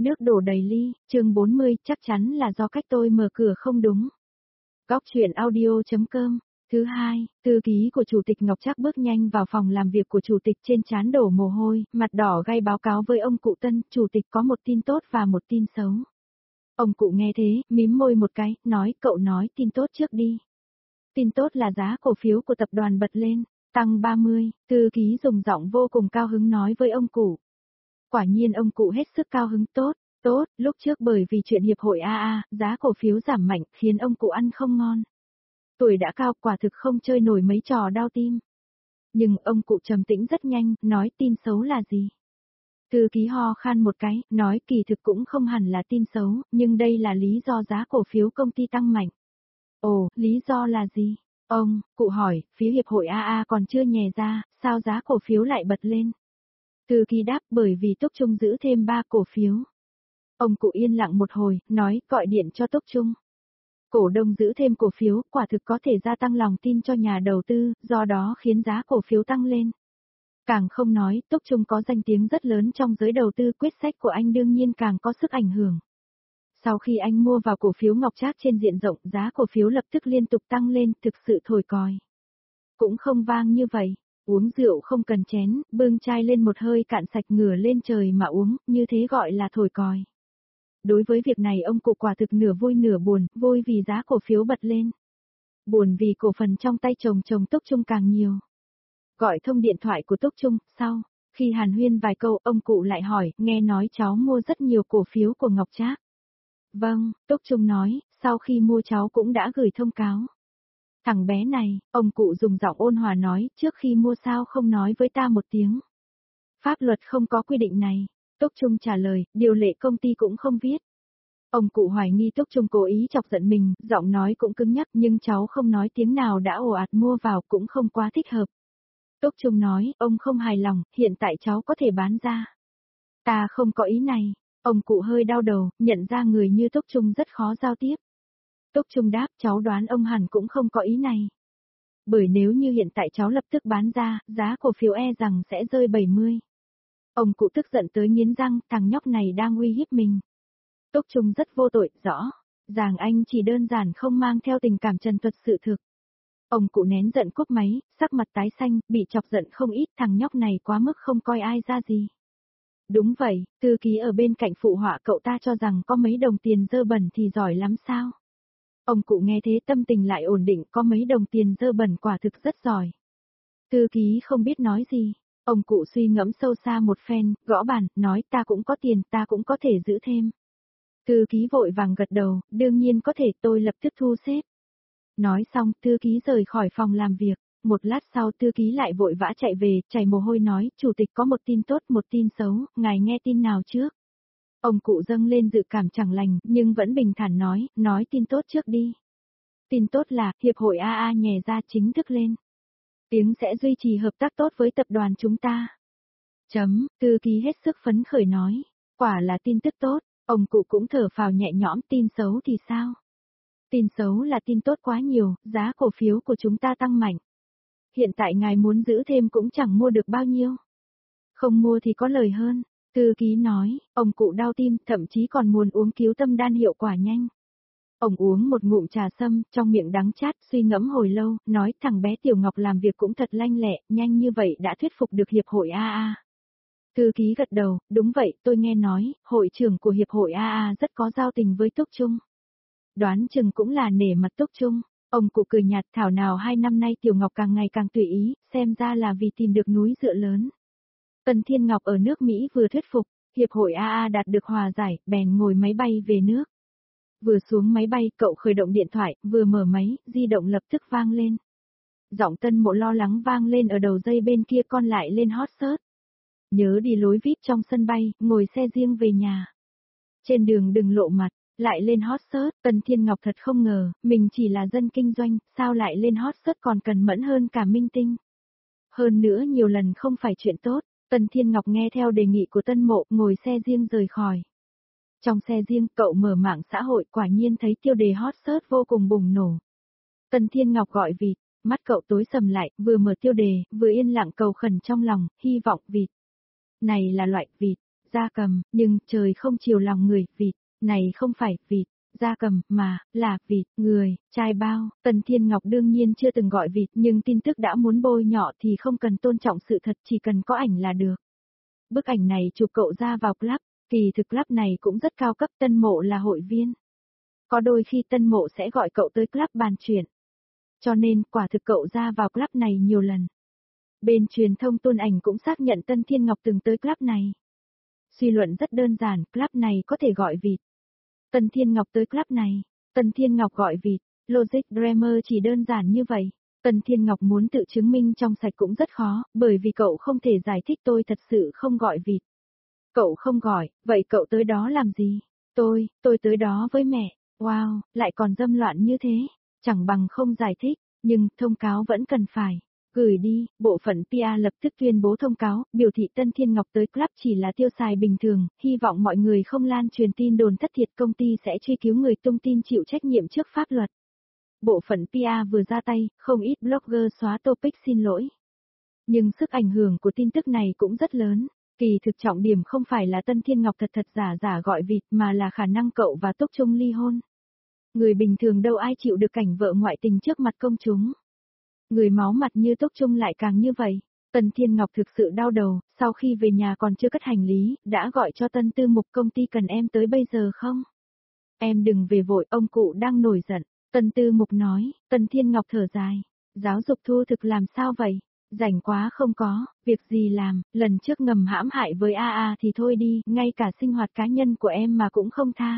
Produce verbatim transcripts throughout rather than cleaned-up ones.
Nước đổ đầy ly, chương bốn mươi, chắc chắn là do cách tôi mở cửa không đúng. Góc chuyện audio.com. Thứ hai, thư ký của Chủ tịch Ngọc Trác bước nhanh vào phòng làm việc của Chủ tịch, trên trán đổ mồ hôi, mặt đỏ gay báo cáo với ông cụ Tân, Chủ tịch có một tin tốt và một tin xấu. Ông cụ nghe thế, mím môi một cái, nói cậu nói tin tốt trước đi. Tin tốt là giá cổ phiếu của tập đoàn bật lên, tăng ba mươi, thư ký dùng giọng vô cùng cao hứng nói với ông cụ. Quả nhiên ông cụ hết sức cao hứng, tốt, tốt, lúc trước bởi vì chuyện hiệp hội a a, giá cổ phiếu giảm mạnh khiến ông cụ ăn không ngon. Tuổi đã cao quả thực không chơi nổi mấy trò đau tim. Nhưng ông cụ trầm tĩnh rất nhanh, nói tin xấu là gì? Thư ký ho khan một cái, nói kỳ thực cũng không hẳn là tin xấu, nhưng đây là lý do giá cổ phiếu công ty tăng mạnh. Ồ, lý do là gì? Ông, cụ hỏi, phía hiệp hội a a còn chưa nhè ra, sao giá cổ phiếu lại bật lên? Thư ký đáp bởi vì Túc Trung giữ thêm ba cổ phiếu. Ông cụ yên lặng một hồi, nói gọi điện cho Túc Trung. Cổ đông giữ thêm cổ phiếu, quả thực có thể gia tăng lòng tin cho nhà đầu tư, do đó khiến giá cổ phiếu tăng lên. Càng không nói, Túc Trung có danh tiếng rất lớn trong giới đầu tư, quyết sách của anh đương nhiên càng có sức ảnh hưởng. Sau khi anh mua vào cổ phiếu Ngọc Trác trên diện rộng, giá cổ phiếu lập tức liên tục tăng lên, thực sự thổi còi. Cũng không vang như vậy. Uống rượu không cần chén, bưng chai lên một hơi cạn sạch ngửa lên trời mà uống, như thế gọi là thổi còi. Đối với việc này ông cụ quả thực nửa vui nửa buồn, vui vì giá cổ phiếu bật lên. Buồn vì cổ phần trong tay chồng chồng Túc Trung càng nhiều. Gọi thông điện thoại của Túc Trung, sau, khi hàn huyên vài câu, ông cụ lại hỏi, nghe nói cháu mua rất nhiều cổ phiếu của Ngọc Trác. Vâng, Túc Trung nói, sau khi mua cháu cũng đã gửi thông cáo. Thằng bé này, ông cụ dùng giọng ôn hòa nói, trước khi mua sao không nói với ta một tiếng. Pháp luật không có quy định này. Túc Trung trả lời, điều lệ công ty cũng không viết. Ông cụ hoài nghi Túc Trung cố ý chọc giận mình, giọng nói cũng cứng nhắc nhưng cháu không nói tiếng nào đã ồ ạt mua vào cũng không quá thích hợp. Túc Trung nói, ông không hài lòng, hiện tại cháu có thể bán ra. Ta không có ý này. Ông cụ hơi đau đầu, nhận ra người như Túc Trung rất khó giao tiếp. Túc Trung đáp, cháu đoán ông hẳn cũng không có ý này. Bởi nếu như hiện tại cháu lập tức bán ra, giá cổ phiếu e rằng sẽ rơi bảy mươi. Ông cụ tức giận tới nghiến răng, thằng nhóc này đang uy hiếp mình. Túc Trung rất vô tội, rõ. Ràng anh chỉ đơn giản không mang theo tình cảm trần thuật sự thực. Ông cụ nén giận cúp máy, sắc mặt tái xanh, bị chọc giận không ít, thằng nhóc này quá mức không coi ai ra gì. Đúng vậy, thư ký ở bên cạnh phụ họa cậu ta cho rằng có mấy đồng tiền dơ bẩn thì giỏi lắm sao. Ông cụ nghe thế tâm tình lại ổn định, có mấy đồng tiền dơ bẩn quả thực rất giỏi. Thư ký không biết nói gì. Ông cụ suy ngẫm sâu xa một phen, gõ bàn, nói ta cũng có tiền, ta cũng có thể giữ thêm. Thư ký vội vàng gật đầu, đương nhiên có thể, tôi lập tức thu xếp. Nói xong, thư ký rời khỏi phòng làm việc. Một lát sau thư ký lại vội vã chạy về, chảy mồ hôi nói, chủ tịch có một tin tốt, một tin xấu, ngài nghe tin nào trước? Ông cụ dâng lên dự cảm chẳng lành, nhưng vẫn bình thản nói, nói tin tốt trước đi. Tin tốt là, hiệp hội a a nhè ra chính thức lên. Tiếng sẽ duy trì hợp tác tốt với tập đoàn chúng ta. Chấm, thư ký hết sức phấn khởi nói, quả là tin tức tốt, ông cụ cũng thở phào nhẹ nhõm, tin xấu thì sao? Tin xấu là tin tốt quá nhiều, giá cổ phiếu của chúng ta tăng mạnh. Hiện tại ngài muốn giữ thêm cũng chẳng mua được bao nhiêu. Không mua thì có lời hơn, thư ký nói, ông cụ đau tim, thậm chí còn muốn uống cứu tâm đan hiệu quả nhanh. Ông uống một ngụm trà sâm, trong miệng đắng chát, suy ngẫm hồi lâu, nói thằng bé Tiểu Ngọc làm việc cũng thật lanh lẹ, nhanh như vậy đã thuyết phục được hiệp hội a a. Thư ký gật đầu, đúng vậy, tôi nghe nói, hội trưởng của hiệp hội a a rất có giao tình với Túc Trung. Đoán chừng cũng là nể mặt Túc Trung. Ông cụ cười nhạt, thảo nào hai năm nay Tiểu Ngọc càng ngày càng tùy ý, xem ra là vì tìm được núi dựa lớn. Tần Thiên Ngọc ở nước Mỹ vừa thuyết phục, hiệp hội a a đạt được hòa giải, bèn ngồi máy bay về nước. Vừa xuống máy bay, cậu khởi động điện thoại, vừa mở máy, di động lập tức vang lên. Giọng Tân Mộ lo lắng vang lên ở đầu dây bên kia, con lại lên hot search. Nhớ đi lối víp trong sân bay, ngồi xe riêng về nhà. Trên đường đừng lộ mặt, lại lên hot search. Tần Thiên Ngọc thật không ngờ, mình chỉ là dân kinh doanh, sao lại lên hot search còn cần mẫn hơn cả minh tinh. Hơn nữa nhiều lần không phải chuyện tốt, Tần Thiên Ngọc nghe theo đề nghị của Tân Mộ, ngồi xe riêng rời khỏi. Trong xe riêng, cậu mở mạng xã hội, quả nhiên thấy tiêu đề hot search vô cùng bùng nổ. Tần Thiên Ngọc gọi vịt, mắt cậu tối sầm lại, vừa mở tiêu đề, vừa yên lặng cầu khẩn trong lòng, hy vọng vịt. Này là loại vịt, gia cầm, nhưng trời không chiều lòng người, vịt, này không phải vịt, gia cầm, mà, là vịt, người, trai bao. Tần Thiên Ngọc đương nhiên chưa từng gọi vịt, nhưng tin tức đã muốn bôi nhọ thì không cần tôn trọng sự thật, chỉ cần có ảnh là được. Bức ảnh này chụp cậu ra vào club, kỳ thực club này cũng rất cao cấp, Tân Mộ là hội viên. Có đôi khi Tân Mộ sẽ gọi cậu tới club bàn chuyện. Cho nên, quả thực cậu ra vào club này nhiều lần. Bên truyền thông tuôn ảnh cũng xác nhận Tân Thiên Ngọc từng tới club này. Suy luận rất đơn giản, club này có thể gọi vịt. Tân Thiên Ngọc tới club này, Tân Thiên Ngọc gọi vịt, logic grammar chỉ đơn giản như vậy. Tân Thiên Ngọc muốn tự chứng minh trong sạch cũng rất khó, bởi vì cậu không thể giải thích tôi thật sự không gọi vịt. Cậu không gọi, vậy cậu tới đó làm gì? Tôi, tôi tới đó với mẹ. Wow, lại còn dâm loạn như thế, chẳng bằng không giải thích, nhưng thông cáo vẫn cần phải. Gửi đi, bộ phận pê e lập tức tuyên bố thông cáo, biểu thị Tân Thiên Ngọc tới club chỉ là tiêu xài bình thường, hy vọng mọi người không lan truyền tin đồn thất thiệt, công ty sẽ truy cứu người tung tin chịu trách nhiệm trước pháp luật. Bộ phận pê e vừa ra tay, không ít blogger xóa topic xin lỗi. Nhưng sức ảnh hưởng của tin tức này cũng rất lớn. Kỳ thực trọng điểm không phải là Tân Thiên Ngọc thật thật giả giả gọi vịt mà là khả năng cậu và Túc Trung ly hôn. Người bình thường đâu ai chịu được cảnh vợ ngoại tình trước mặt công chúng. Người máu mặt như Túc Trung lại càng như vậy. Tân Thiên Ngọc thực sự đau đầu, sau khi về nhà còn chưa cất hành lý, đã gọi cho Tân Tư Mục, công ty cần em tới bây giờ không? Em đừng về vội, ông cụ đang nổi giận. Tân Tư Mục nói. Tân Thiên Ngọc thở dài. Giáo dục thu thực làm sao vậy? Rảnh quá không có, việc gì làm, lần trước ngầm hãm hại với a a thì thôi đi, ngay cả sinh hoạt cá nhân của em mà cũng không tha.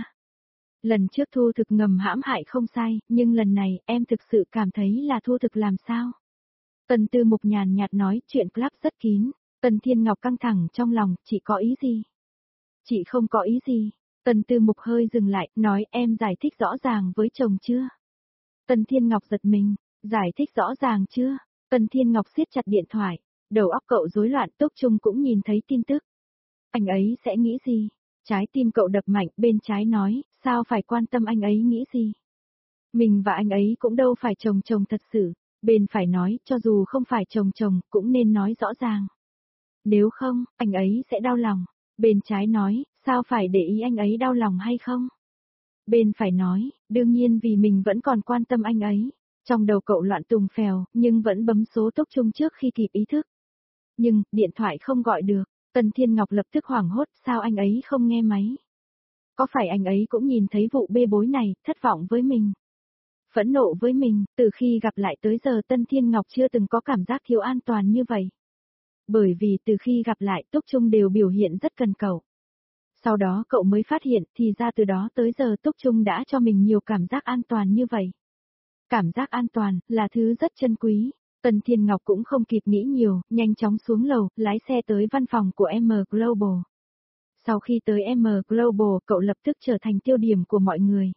Lần trước thu thực ngầm hãm hại không sai, nhưng lần này em thực sự cảm thấy là thu thực làm sao? Tần Tư Mục nhàn nhạt nói, chuyện club rất kín. Tần Thiên Ngọc căng thẳng trong lòng, chị có ý gì? Chị không có ý gì. Tần Tư Mục hơi dừng lại, nói em giải thích rõ ràng với chồng chưa? Tần Thiên Ngọc giật mình, giải thích rõ ràng chưa? Tần Thiên Ngọc siết chặt điện thoại, đầu óc cậu rối loạn. Túc Trung cũng nhìn thấy tin tức. Anh ấy sẽ nghĩ gì? Trái tim cậu đập mạnh, bên trái nói, sao phải quan tâm anh ấy nghĩ gì? Mình và anh ấy cũng đâu phải chồng chồng thật sự. Bên phải nói, cho dù không phải chồng chồng, cũng nên nói rõ ràng. Nếu không, anh ấy sẽ đau lòng. Bên trái nói, sao phải để ý anh ấy đau lòng hay không? Bên phải nói, đương nhiên vì mình vẫn còn quan tâm anh ấy. Trong đầu cậu loạn tùng phèo, nhưng vẫn bấm số Túc Trung trước khi kịp ý thức. Nhưng, điện thoại không gọi được. Tần Thiên Ngọc lập tức hoảng hốt, sao anh ấy không nghe máy? Có phải anh ấy cũng nhìn thấy vụ bê bối này, thất vọng với mình? Phẫn nộ với mình, từ khi gặp lại tới giờ Tân Thiên Ngọc chưa từng có cảm giác thiếu an toàn như vậy. Bởi vì từ khi gặp lại Túc Trung đều biểu hiện rất cần cậu. Sau đó cậu mới phát hiện thì ra từ đó tới giờ Túc Trung đã cho mình nhiều cảm giác an toàn như vậy. Cảm giác an toàn là thứ rất chân quý. Tần Thiên Ngọc cũng không kịp nghĩ nhiều, nhanh chóng xuống lầu, lái xe tới văn phòng của em Global. Sau khi tới em Global, cậu lập tức trở thành tiêu điểm của mọi người.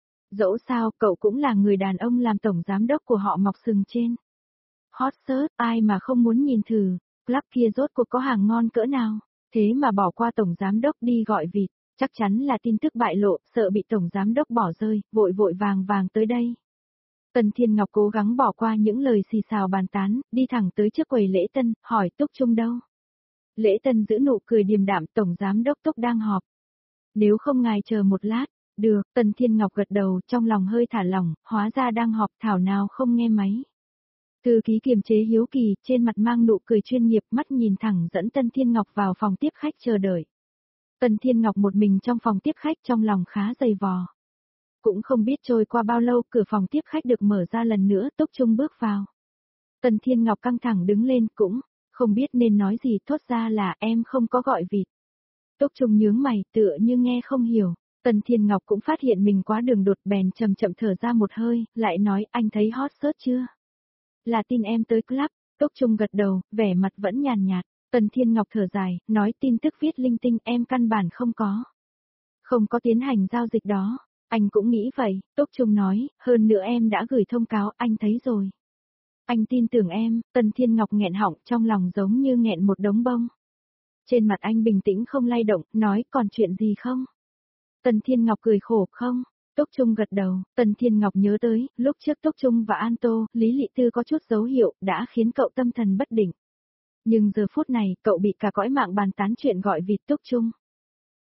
Dẫu sao, cậu cũng là người đàn ông làm tổng giám đốc của họ mọc sừng trên. Hot search, ai mà không muốn nhìn thử, club kia rốt cuộc có hàng ngon cỡ nào, thế mà bỏ qua tổng giám đốc đi gọi vịt, chắc chắn là tin tức bại lộ, sợ bị tổng giám đốc bỏ rơi, vội vội vàng vàng tới đây. Tần Thiên Ngọc cố gắng bỏ qua những lời xì xào bàn tán, đi thẳng tới trước quầy lễ tân, hỏi Túc Trung đâu. Lễ tân giữ nụ cười điềm đạm, tổng giám đốc Túc đang họp. Nếu không ngài chờ một lát. Được, Tần Thiên Ngọc gật đầu, trong lòng hơi thả lỏng, hóa ra đang họp, thảo nào không nghe máy. Thư ký kiềm chế hiếu kỳ, trên mặt mang nụ cười chuyên nghiệp, mắt nhìn thẳng dẫn Tần Thiên Ngọc vào phòng tiếp khách chờ đợi. Tần Thiên Ngọc một mình trong phòng tiếp khách, trong lòng khá dày vò. Cũng không biết trôi qua bao lâu, cửa phòng tiếp khách được mở ra lần nữa, Túc Trung bước vào. Tần Thiên Ngọc căng thẳng đứng lên, cũng không biết nên nói gì, thốt ra là em không có gọi vịt. Túc Trung nhướng mày, tựa như nghe không hiểu. Tần Thiên Ngọc cũng phát hiện mình quá đường đột, bèn chậm chậm thở ra một hơi, lại nói, anh thấy hot search chưa? Là tin em tới club. Túc Trung gật đầu, vẻ mặt vẫn nhàn nhạt. Tần Thiên Ngọc thở dài, nói tin tức viết linh tinh em căn bản không có. Không có tiến hành giao dịch đó. Anh cũng nghĩ vậy, Túc Trung nói, hơn nữa em đã gửi thông cáo, anh thấy rồi. Anh tin tưởng em. Tần Thiên Ngọc nghẹn họng, trong lòng giống như nghẹn một đống bông. Trên mặt anh bình tĩnh không lay động, nói, còn chuyện gì không? Tần Thiên Ngọc cười khổ, không? Túc Trung gật đầu, Tần Thiên Ngọc nhớ tới, lúc trước Túc Trung và An Tô, Lý Lị Tư có chút dấu hiệu, đã khiến cậu tâm thần bất định. Nhưng giờ phút này, cậu bị cả cõi mạng bàn tán chuyện gọi vịt Túc Trung.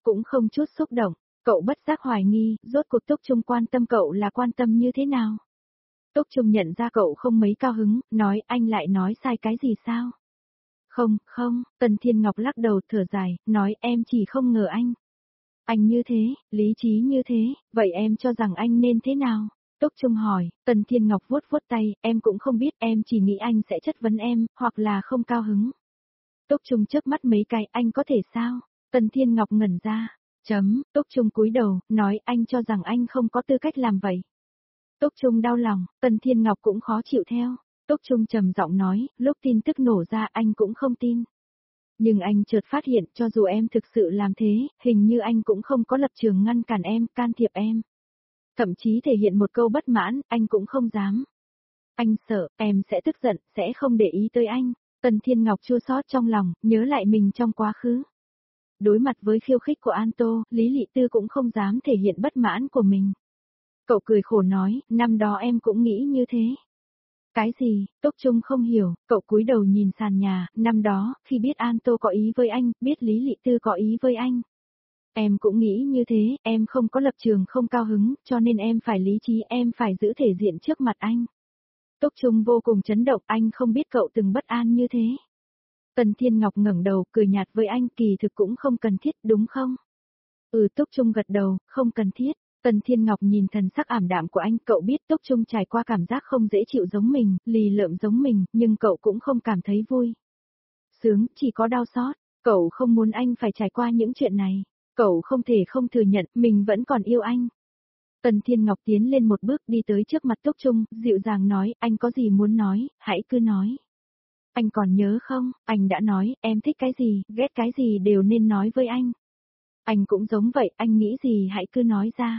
cũng không chút xúc động. Cậu bất giác hoài nghi, rốt cuộc Túc Trung quan tâm cậu là quan tâm như thế nào? Túc Trung nhận ra cậu không mấy cao hứng, nói anh lại nói sai cái gì sao? Không, không, Tần Thiên Ngọc lắc đầu thở dài, nói em chỉ không ngờ anh. Anh như thế, lý trí như thế, vậy em cho rằng anh nên thế nào? Túc Trung hỏi, Tần Thiên Ngọc vuốt vuốt tay, em cũng không biết, em chỉ nghĩ anh sẽ chất vấn em, hoặc là không cao hứng. Túc Trung chớp mắt mấy cái, anh có thể sao? Tần Thiên Ngọc ngẩn ra, chấm, Túc Trung cúi đầu, nói anh cho rằng anh không có tư cách làm vậy. Túc Trung đau lòng, Tần Thiên Ngọc cũng khó chịu theo. Túc Trung trầm giọng nói, lúc tin tức nổ ra anh cũng không tin. Nhưng anh chợt phát hiện cho dù em thực sự làm thế, hình như anh cũng không có lập trường ngăn cản em, can thiệp em. Thậm chí thể hiện một câu bất mãn, anh cũng không dám. Anh sợ, em sẽ tức giận, sẽ không để ý tới anh. Tần Thiên Ngọc chua xót trong lòng, nhớ lại mình trong quá khứ. Đối mặt với khiêu khích của An Tô, Lý Lị Tư cũng không dám thể hiện bất mãn của mình. Cậu cười khổ nói, năm đó em cũng nghĩ như thế. Cái gì? Túc Trung không hiểu, cậu cúi đầu nhìn sàn nhà, năm đó, khi biết An Tô có ý với anh, biết Lý Lị Tư có ý với anh. Em cũng nghĩ như thế, em không có lập trường không cao hứng, cho nên em phải lý trí, em phải giữ thể diện trước mặt anh. Túc Trung vô cùng chấn động, anh không biết cậu từng bất an như thế. Tần Thiên Ngọc ngẩng đầu, cười nhạt với anh, kỳ thực cũng không cần thiết, đúng không? Ừ, Túc Trung gật đầu, không cần thiết. Tần Thiên Ngọc nhìn thần sắc ảm đạm của anh, cậu biết Túc Trung trải qua cảm giác không dễ chịu giống mình, lì lợm giống mình, nhưng cậu cũng không cảm thấy vui. Sướng, chỉ có đau xót, cậu không muốn anh phải trải qua những chuyện này. Cậu không thể không thừa nhận, mình vẫn còn yêu anh. Tần Thiên Ngọc tiến lên một bước đi tới trước mặt Túc Trung, dịu dàng nói, anh có gì muốn nói, hãy cứ nói. Anh còn nhớ không, anh đã nói, em thích cái gì, ghét cái gì đều nên nói với anh. Anh cũng giống vậy, anh nghĩ gì hãy cứ nói ra.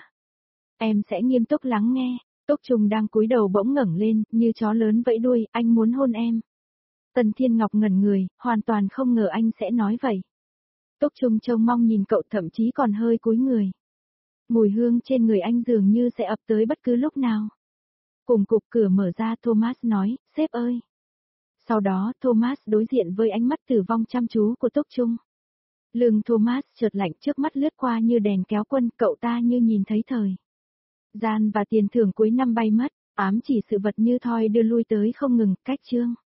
Em sẽ nghiêm túc lắng nghe. Túc Trung đang cúi đầu bỗng ngẩng lên, như chó lớn vẫy đuôi, anh muốn hôn em. Tần Thiên Ngọc ngẩn người, hoàn toàn không ngờ anh sẽ nói vậy. Túc Trung trông mong nhìn cậu, thậm chí còn hơi cúi người. Mùi hương trên người anh dường như sẽ ập tới bất cứ lúc nào. Cùng cục cửa mở ra, Thomas nói, sếp ơi. Sau đó Thomas đối diện với ánh mắt tử vong chăm chú của Túc Trung. Lưng Thomas chợt lạnh, trước mắt lướt qua như đèn kéo quân, cậu ta như nhìn thấy thời gian và tiền thưởng cuối năm bay mất, ám chỉ sự vật như thoi đưa lui tới không ngừng, cách chương.